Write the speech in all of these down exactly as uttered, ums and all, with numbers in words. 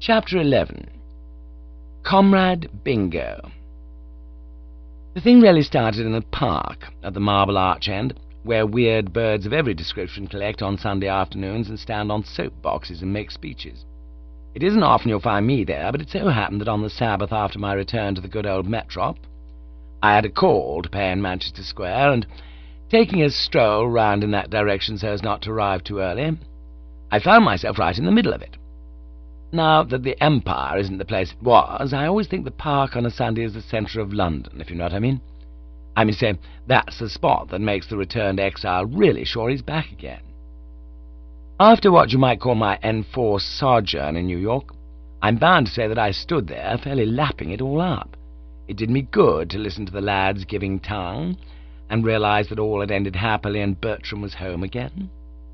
Chapter eleven. Comrade Bingo. The thing really started in a park at the Marble Arch end, where weird birds of every description collect on Sunday afternoons and stand on soapboxes and make speeches. It isn't often you'll find me there, but it so happened that on the Sabbath after my return to the good old Metrop, I had a call to pay in Manchester Square, and taking a stroll round in that direction so as not to arrive too early, I found myself right in the middle of it. Now that the Empire isn't the place it was, I always think the park on a Sunday is the centre of London, if you know what I mean. I mean, say, that's the spot that makes the returned exile really sure he's back again. After what you might call my enforced sojourn in New York, I'm bound to say that I stood there fairly lapping it all up. It did me good to listen to the lads giving tongue, and realise that all had ended happily and Bertram was home again.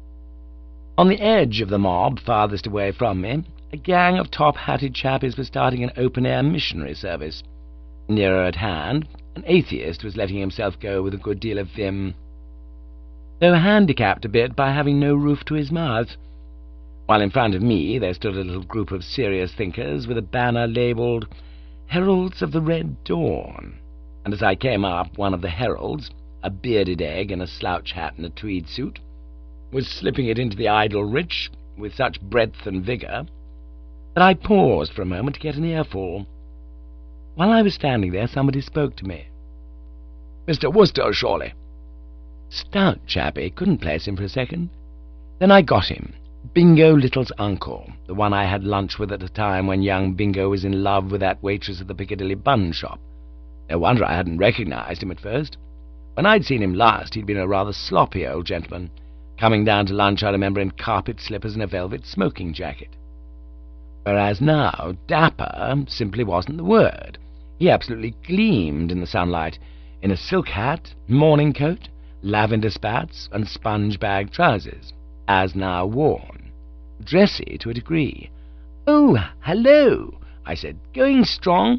On the edge of the mob, farthest away from me, a gang of top-hatted chappies was starting an open-air missionary service. Nearer at hand, an atheist was letting himself go with a good deal of vim, though handicapped a bit by having no roof to his mouth, while in front of me there stood a little group of serious thinkers with a banner labelled Heralds of the Red Dawn, and as I came up, one of the heralds, a bearded egg in a slouch hat and a tweed suit, was slipping it into the idle rich with such breadth and vigour that I paused for a moment to get an earful. While I was standing there, somebody spoke to me. "Mister Wooster, surely?" Stout chappie, couldn't place him for a second. Then I got him, Bingo Little's uncle, the one I had lunch with at a time when young Bingo was in love with that waitress at the Piccadilly bun shop. No wonder I hadn't recognised him at first. When I'd seen him last, he'd been a rather sloppy old gentleman, coming down to lunch, I remember, in carpet slippers and a velvet smoking jacket. Whereas now, dapper simply wasn't the word. He absolutely gleamed in the sunlight, in a silk hat, morning coat, lavender spats, and sponge-bag trousers, as now worn. Dressy to a degree. "Oh, hello," I said. "Going strong?"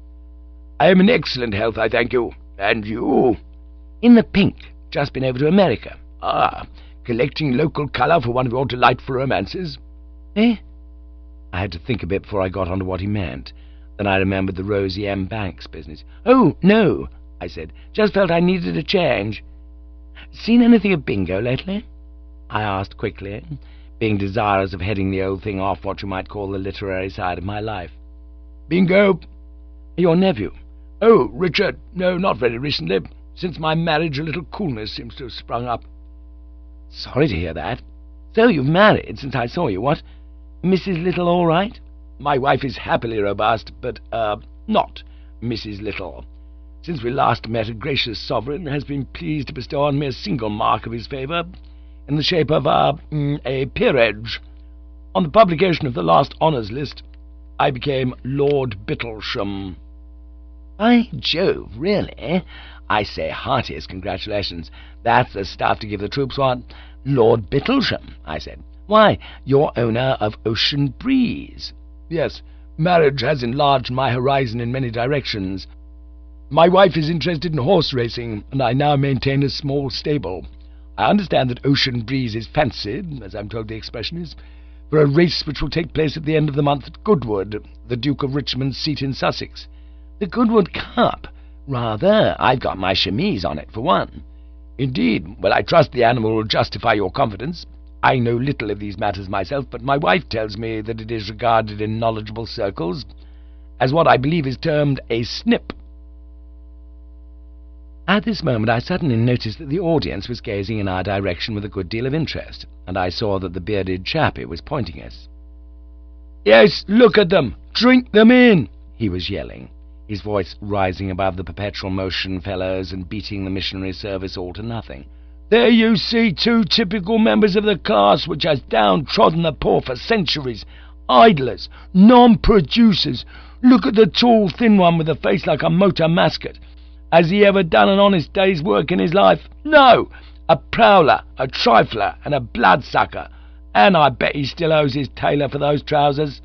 "I am in excellent health, I thank you. And you?" "In the pink. Just been over to America." "Ah, collecting local colour for one of your delightful romances." "Eh?" I had to think a bit before I got on to what he meant. Then I remembered the Rosie M. Banks business. "Oh, no," I said. "Just felt I needed a change." "Seen anything of Bingo lately?" I asked quickly, being desirous of heading the old thing off what you might call the literary side of my life. "Bingo?" "Your nephew." "Oh, Richard? No, not very recently. Since my marriage a little coolness seems to have sprung up." "Sorry to hear that. So you've married since I saw you, what? Missus Little all right?" "My wife is happily robust, but, er, not Missus Little. Since we last met, a gracious sovereign has been pleased to bestow on me a single mark of his favour, in the shape of a, mm, a peerage. On the publication of the last honours list, I became Lord Bittlesham." "By Jove, really? I say heartiest congratulations. That's the stuff to give the troops, what?" "Lord Bittlesham," I said. "Why, you're owner of Ocean Breeze." "Yes, marriage has enlarged my horizon in many directions. My wife is interested in horse racing, and I now maintain a small stable. I understand that Ocean Breeze is fancied, as I'm told the expression is, for a race which will take place at the end of the month at Goodwood, the Duke of Richmond's seat in Sussex." "The Goodwood Cup? Rather. I've got my chemise on it, for one." "Indeed? Well, I trust the animal will justify your confidence. I know little of these matters myself, but my wife tells me that it is regarded in knowledgeable circles as what I believe is termed a snip." At this moment I suddenly noticed that the audience was gazing in our direction with a good deal of interest, and I saw that the bearded chappie was pointing us. "Yes, look at them! Drink them in!" he was yelling, his voice rising above the perpetual motion fellows and beating the missionary service all to nothing. "There you see two typical members of the class which has downtrodden the poor for centuries. Idlers, non-producers. Look at the tall, thin one with a face like a motor mascot. Has he ever done an honest day's work in his life? No! A prowler, a trifler, and a bloodsucker. And I bet he still owes his tailor for those trousers."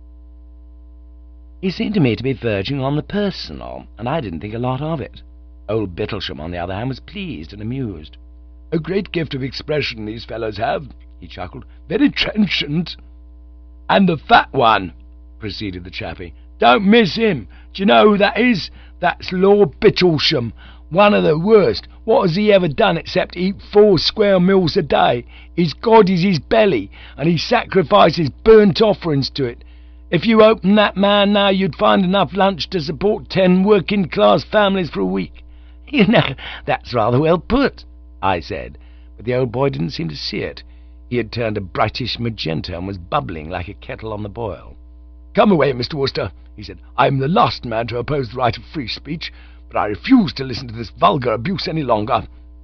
He seemed to me to be verging on the personal, and I didn't think a lot of it. Old Bittlesham, on the other hand, was pleased and amused. "A great gift of expression these fellows have," he chuckled. "Very trenchant." "And the fat one," proceeded the chappie. "Don't miss him. Do you know who that is? That's Lord Bittlesham, one of the worst. What has he ever done except eat four square meals a day? His God is his belly, and he sacrifices burnt offerings to it. If you open that man now, you'd find enough lunch to support ten working-class families for a week." "You know, that's rather well put," I said, but the old boy didn't seem to see it. He had turned a brightish magenta and was bubbling like a kettle on the boil. "Come away, Mister Worcester," he said. "I am the last man to oppose the right of free speech, but I refuse to listen to this vulgar abuse any longer."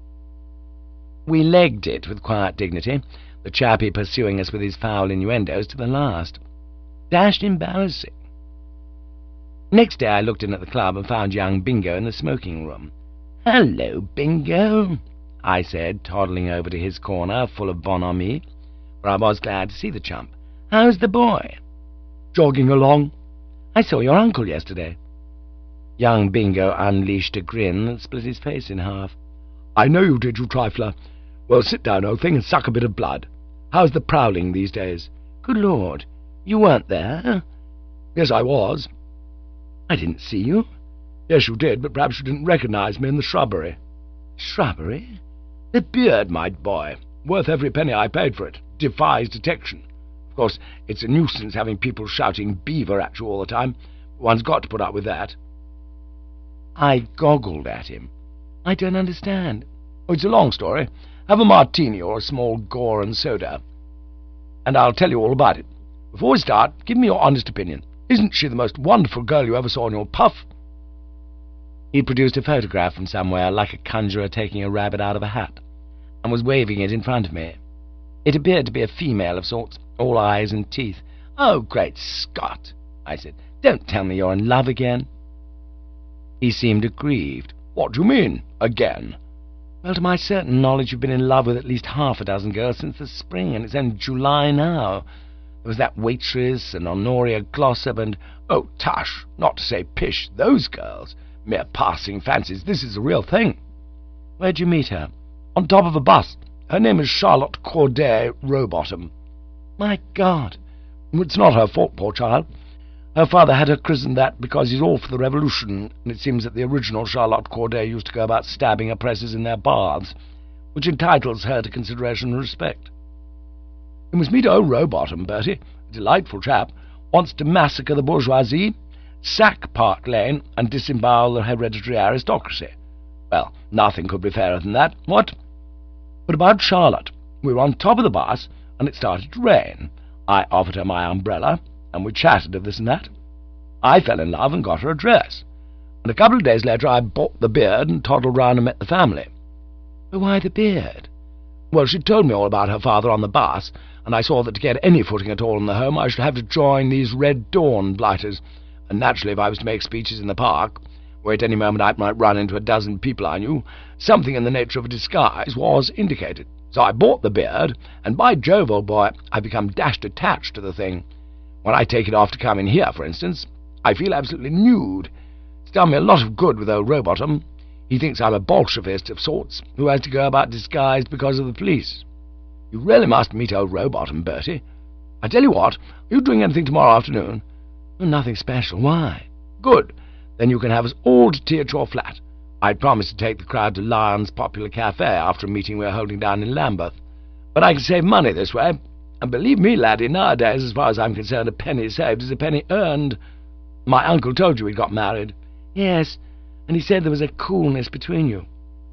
We legged it with quiet dignity, the chappie pursuing us with his foul innuendos to the last. Dashed embarrassing. Next day I looked in at the club and found young Bingo in the smoking-room. "Hello, Bingo," I said, toddling over to his corner, full of bonhomie, for I was glad to see the chump. "How's the boy?" "Jogging along. I saw your uncle yesterday." Young Bingo unleashed a grin that split his face in half. "I know you did, you trifler. Well, sit down, old thing, and suck a bit of blood. How's the prowling these days?" "Good Lord, you weren't there?" "Yes, I was." "I didn't see you." "Yes, you did, but perhaps you didn't recognize me in the shrubbery." "Shrubbery?" "The beard, my boy. Worth every penny I paid for it. Defies detection. Of course, it's a nuisance having people shouting beaver at you all the time, but one's got to put up with that." I goggled at him. "I don't understand." "Oh, it's a long story. Have a martini or a small gore and soda, and I'll tell you all about it. Before we start, give me your honest opinion. Isn't she the most wonderful girl you ever saw in your puff?" He produced a photograph from somewhere, like a conjurer taking a rabbit out of a hat, and was waving it in front of me. It appeared to be a female of sorts, all eyes and teeth. "Oh, great Scott," I said. "Don't tell me you're in love again." He seemed aggrieved. "What do you mean, again?" "Well, to my certain knowledge you've been in love with at least half a dozen girls since the spring, and it's only July now. There was that waitress, and Honoria Glossop, and—" "Oh, tush, not to say pish, those girls. Mere passing fancies. This is a real thing." "Where'd you meet her?" "On top of a bus. Her name is Charlotte Corday Rowbottom." "My God!" "It's not her fault, poor child. Her father had her christened that because he's all for the revolution, and it seems that the original Charlotte Corday used to go about stabbing oppressors in their baths, which entitles her to consideration and respect. You must meet old Rowbottom, Bertie, a delightful chap, wants to massacre the bourgeoisie, sack Park Lane, and disembowel the hereditary aristocracy. Well, nothing could be fairer than that, what? But about Charlotte, we were on top of the bus, and it started to rain. I offered her my umbrella, and we chatted of this and that. I fell in love and got her a dress, and a couple of days later I bought the beard and toddled round and met the family." "But why the beard?" "Well, she told me all about her father on the bus, and I saw that to get any footing at all in the home I should have to join these Red Dawn blighters, and naturally if I was to make speeches in the park, where at any moment I might run into a dozen people I knew, something in the nature of a disguise was indicated. So I bought the beard, and by Jove, old boy, I've become dashed attached to the thing. When I take it off to come in here, for instance, I feel absolutely nude. It's done me a lot of good with old Rowbottom. He thinks I'm a Bolshevist of sorts, who has to go about disguised because of the police. You really must meet old Rowbottom, Bertie. I tell you what, are you doing anything tomorrow afternoon?" "Oh, nothing special. Why?" "Good. Then you can have us all to tea at your flat. I'd promised to take the crowd to Lyons Popular Cafe after a meeting we're holding down in Lambeth. But I can save money this way. And believe me, laddie, nowadays, as far as I'm concerned, a penny saved is a penny earned. My uncle told you he'd got married." "Yes, and he said there was a coolness between you."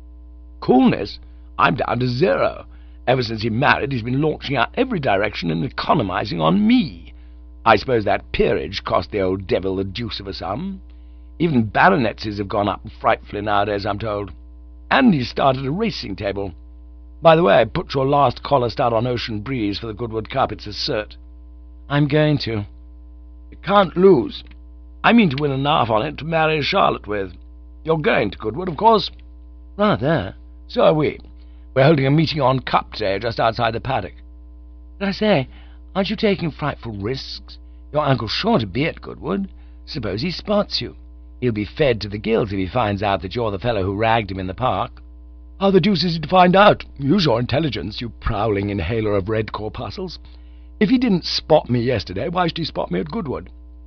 "Coolness? I'm down to zero. Ever since he married, he's been launching out every direction and economizing on me. I suppose that peerage cost the old devil the deuce of a sum. Even baronetcies have gone up frightfully nowadays, I'm told. And he's started a racing table. By the way, put your last collar stud on Ocean Breeze for the Goodwood Cup. It's a cert." "I'm going to." "You can't lose. I mean to win enough on it to marry Charlotte with. You're going to Goodwood, of course?" "Rather." "So are we. We're holding a meeting on Cup Day just outside the paddock." "But I say, aren't you taking frightful risks? Your uncle's sure to be at Goodwood. Suppose he spots you. He'll be fed to the gills if he finds out that you're the fellow who ragged him in the park." "How the deuce is he to find out? Use your intelligence, you prowling inhaler of red corpuscles. If he didn't spot me yesterday, why should he spot me at Goodwood?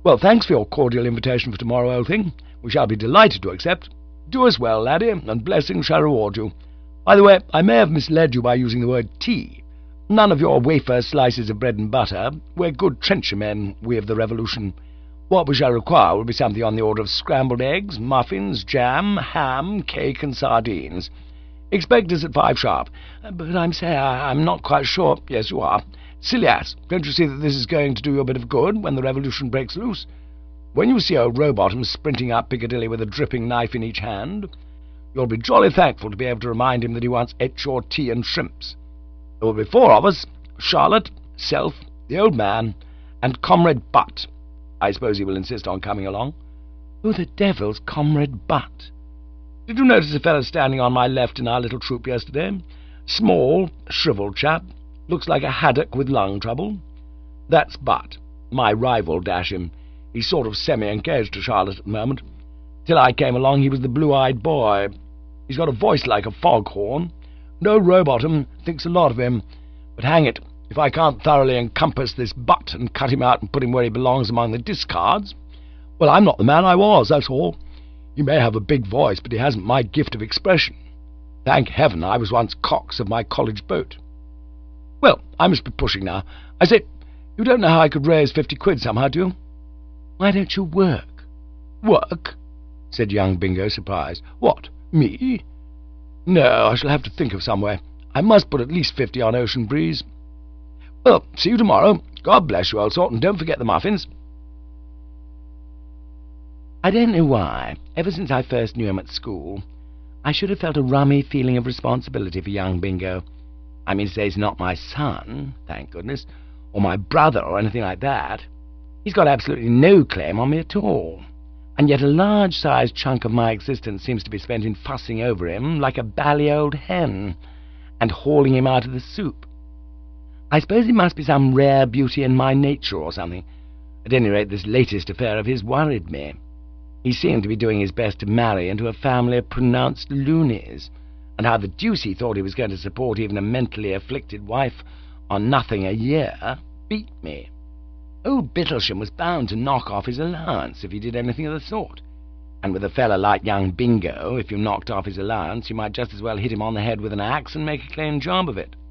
Well, thanks for your cordial invitation for tomorrow, old thing. We shall be delighted to accept. Do us well, laddie, and blessings shall reward you. By the way, I may have misled you by using the word tea. None of your wafer slices of bread and butter. We're good trenchermen, we of the Revolution. What we shall require will be something on the order of scrambled eggs, muffins, jam, ham, cake, and sardines. Expect us at five sharp. But I'm say I, I'm not quite sure. Yes, you are. Silly ass, don't you see that this is going to do you a bit of good when the Revolution breaks loose? When you see old Rowbottom sprinting up Piccadilly with a dripping knife in each hand, you'll be jolly thankful to be able to remind him that he once ate your tea and shrimps. There will be four of us, Charlotte, self, the old man, and Comrade Butt. I suppose he will insist on coming along. Who the devil's Comrade Butt? Did you notice a fellow standing on my left in our little troop yesterday? Small, shrivelled chap. Looks like a haddock with lung trouble. That's Butt. My rival, dash him. He's sort of semi-engaged to Charlotte at the moment. Till I came along he was the blue-eyed boy. He's got a voice like a foghorn, and old Rowbottom thinks a lot of him. But hang it, if I can't thoroughly encompass this Butt and cut him out and put him where he belongs among the discards, well, I'm not the man I was, that's all. He may have a big voice, but he hasn't my gift of expression. Thank heaven I was once cox of my college boat. Well, I must be pushing now. I say, you don't know how I could raise fifty quid somehow, do you? Why don't you work? Work? Said young Bingo, surprised. What, me? No, I shall have to think of some way. I must put at least fifty on Ocean Breeze. Well, see you tomorrow. God bless you, old sort, and don't forget the muffins. I don't know why, ever since I first knew him at school, I should have felt a rummy feeling of responsibility for young Bingo. I mean to say he's not my son, thank goodness, or my brother or anything like that. He's got absolutely no claim on me at all, and yet a large-sized chunk of my existence seems to be spent in fussing over him like a bally old hen, and hauling him out of the soup. I suppose it must be some rare beauty in my nature or something. At any rate, this latest affair of his worried me. He seemed to be doing his best to marry into a family of pronounced loonies, and how the deuce he thought he was going to support even a mentally afflicted wife on nothing a year beat me. Old Bittlesham was bound to knock off his allowance if he did anything of the sort, and with a fellow like young Bingo, if you knocked off his allowance, you might just as well hit him on the head with an axe and make a clean job of it.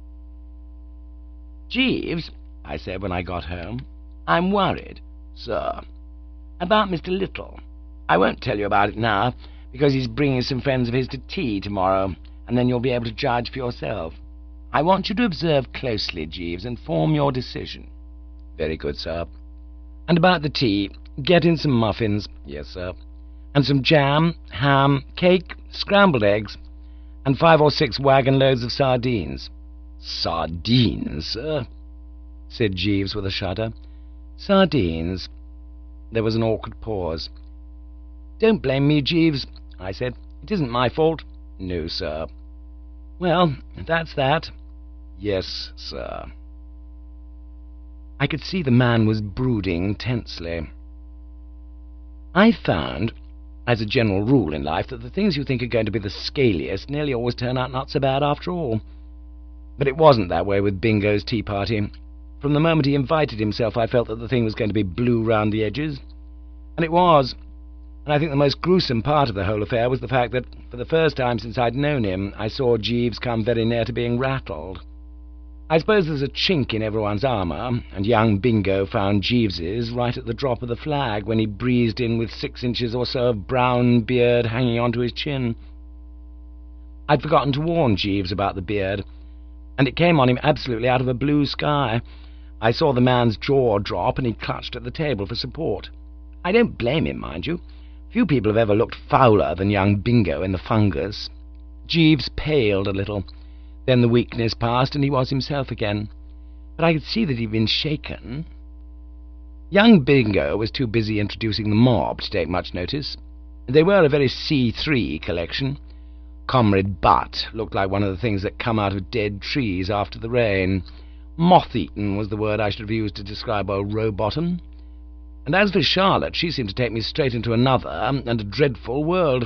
Jeeves, I said when I got home, I'm worried, sir, about Mister Little. I won't tell you about it now, because he's bringing some friends of his to tea tomorrow, and then you'll be able to judge for yourself. I want you to observe closely, Jeeves, and form your decision. Very good, sir. And about the tea, get in some muffins. Yes, sir. And some jam, ham, cake, scrambled eggs, and five or six wagon loads of sardines. Sardines, sir? Said Jeeves with a shudder. Sardines. There was an awkward pause. Don't blame me, Jeeves, I said. It isn't my fault. No, sir. Well, that's that. Yes, sir. I could see the man was brooding tensely. I found, as a general rule in life, that the things you think are going to be the scaliest nearly always turn out not so bad after all. But it wasn't that way with Bingo's tea party. From the moment he invited himself, I felt that the thing was going to be blue round the edges. And it was. And I think the most gruesome part of the whole affair was the fact that, for the first time since I'd known him, I saw Jeeves come very near to being rattled. I suppose there's a chink in everyone's armour, and young Bingo found Jeeves's right at the drop of the flag when he breezed in with six inches or so of brown beard hanging onto his chin. I'd forgotten to warn Jeeves about the beard, and it came on him absolutely out of a blue sky. I saw the man's jaw drop, and he clutched at the table for support. I don't blame him, mind you. Few people have ever looked fouler than young Bingo in the fungus. Jeeves paled a little. Then the weakness passed, and he was himself again. But I could see that he'd been shaken. Young Bingo was too busy introducing the mob to take much notice. They were a very C three collection. Comrade Butt looked like one of the things that come out of dead trees after the rain. Moth-eaten was the word I should have used to describe old Rowbottom. And as for Charlotte, she seemed to take me straight into another and a dreadful world.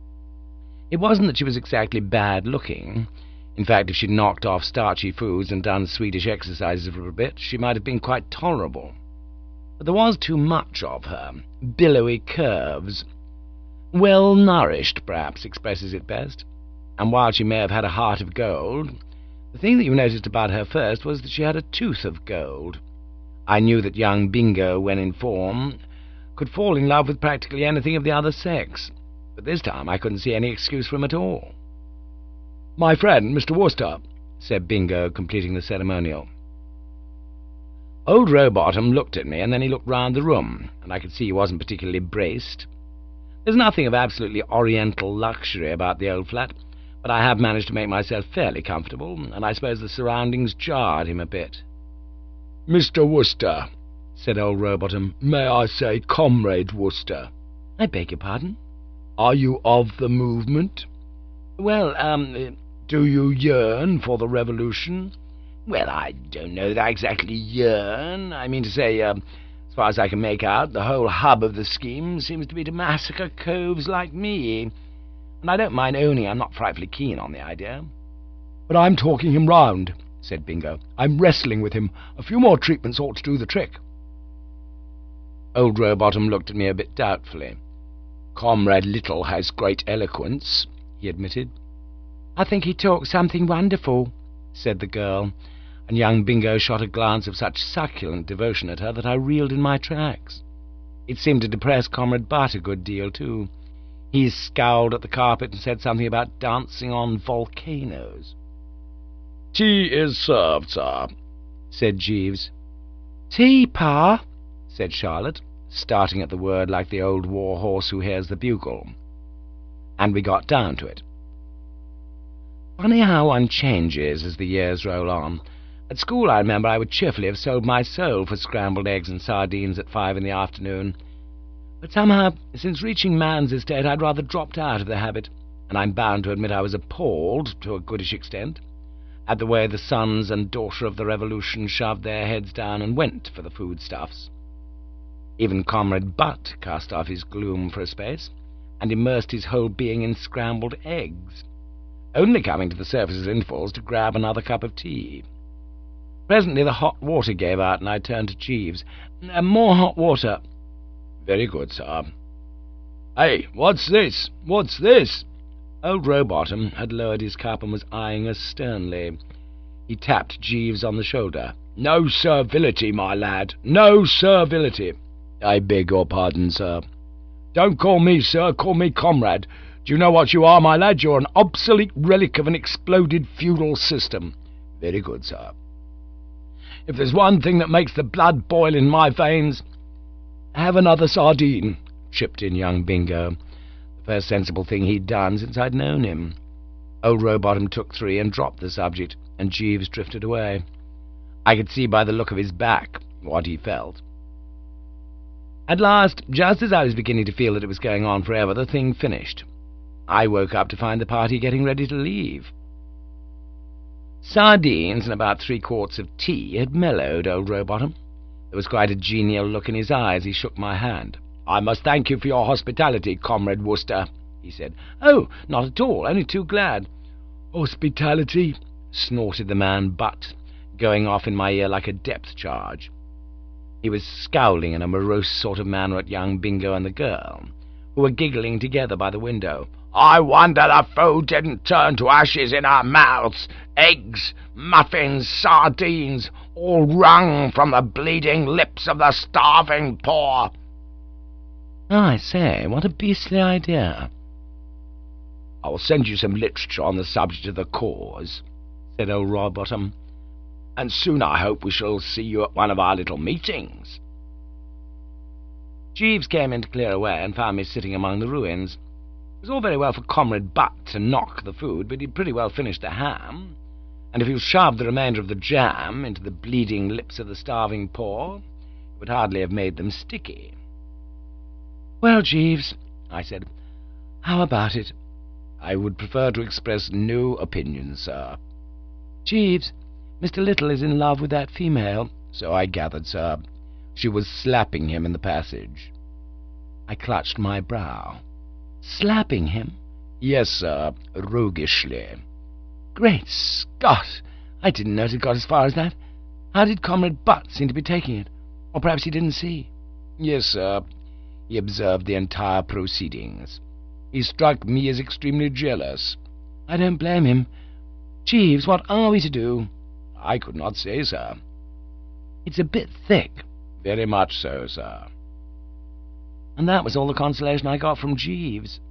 It wasn't that she was exactly bad-looking. In fact, if she'd knocked off starchy foods and done Swedish exercises for a bit, she might have been quite tolerable. but there was too much of her. Billowy curves. Well-nourished, perhaps, expresses it best. And while she may have had a heart of gold, the thing that you noticed about her first was that she had a tooth of gold. I knew that young Bingo, when in form, could fall in love with practically anything of the other sex, but this time I couldn't see any excuse for him at all. "My friend, Mister Wooster," said Bingo, completing the ceremonial. Old Rowbottom looked at me, and then he looked round the room, and I could see he wasn't particularly braced. There's nothing of absolutely oriental luxury about the old flat, but I have managed to make myself fairly comfortable, and I suppose the surroundings jarred him a bit. "Mister Wooster," said old Rowbottom, "may I say Comrade Wooster?" "I beg your pardon?" "Are you of the movement?" "Well, um, do you yearn for the revolution?" "Well, I don't know that I exactly yearn. I mean to say, uh, as far as I can make out, the whole hub of the scheme seems to be to massacre coves like me, and I don't mind owning I'm not frightfully keen on the idea." "But I'm talking him round," said Bingo. "I'm wrestling with him. A few more treatments ought to do the trick." Old Rowbottom looked at me a bit doubtfully. "Comrade Little has great eloquence," he admitted. "I think he talks something wonderful," said the girl, and young Bingo shot a glance of such succulent devotion at her that I reeled in my tracks. It seemed to depress Comrade Butt a good deal, too. He scowled at the carpet and said something about dancing on volcanoes. "Tea is served, sir," said Jeeves. "Tea, Pa?" said Charlotte, starting at the word like the old war horse who hears the bugle. And we got down to it. Funny how one changes as the years roll on. At school, I remember, I would cheerfully have sold my soul for scrambled eggs and sardines at five in the afternoon. But somehow, since reaching man's estate, I'd rather dropped out of the habit, and I'm bound to admit I was appalled, to a goodish extent, at the way the sons and daughter of the Revolution shoved their heads down and went for the foodstuffs. Even Comrade Butt cast off his gloom for a space, and immersed his whole being in scrambled eggs, only coming to the surface at intervals to grab another cup of tea. Presently the hot water gave out, and I turned to Jeeves. Uh, "More hot water." "Very good, sir." "Hey, what's this? What's this?" Old Rowbottom had lowered his cup and was eyeing us sternly. He tapped Jeeves on the shoulder. "No servility, my lad, no servility." "I beg your pardon, sir." "Don't call me sir, call me comrade. Do you know what you are, my lad? You're an obsolete relic of an exploded feudal system." "Very good, sir." "If there's one thing that makes the blood boil in my veins—" "Have another sardine," chipped in young Bingo, the first sensible thing he'd done since I'd known him. Old Rowbottom took three and dropped the subject, and Jeeves drifted away. I could see by the look of his back what he felt. At last, just as I was beginning to feel that it was going on forever, the thing finished. I woke up to find the party getting ready to leave. Sardines and about three quarts of tea had mellowed old Rowbottom. There was quite a genial look in his eye as he shook my hand. "I must thank you for your hospitality, Comrade Wooster," he said. "Oh, not at all, only too glad." "Hospitality," snorted the man Butt, going off in my ear like a depth charge. He was scowling in a morose sort of manner at young Bingo and the girl, who were giggling together by the window. "I wonder the food didn't turn to ashes in our mouths. Eggs, muffins, sardines, all wrung from the bleeding lips of the starving poor." "I say, what a beastly idea." "I'll send you some literature on the subject of the cause," said old Rowbottom, "and soon I hope we shall see you at one of our little meetings." Jeeves came in to clear away and found me sitting among the ruins. It was all very well for Comrade Butt to knock the food, but he'd pretty well finished the ham, and if he shoved the remainder of the jam into the bleeding lips of the starving poor, it would hardly have made them sticky. "Well, Jeeves," I said, "how about it?" "I would prefer to express no opinion, sir." "Jeeves, Mister Little is in love with that female." "So I gathered, sir. She was slapping him in the passage." I clutched my brow. "Slapping him?" "Yes, sir, roguishly." "Great Scott! I didn't know it had got as far as that. How did Comrade Butt seem to be taking it?" Or perhaps he didn't see. Yes, sir. He observed the entire proceedings. He struck me as extremely jealous. I don't blame him. Jeeves, what are we to do? I could not say, sir. It's a bit thick. Very much so, sir. And that was all the consolation I got from Jeeves.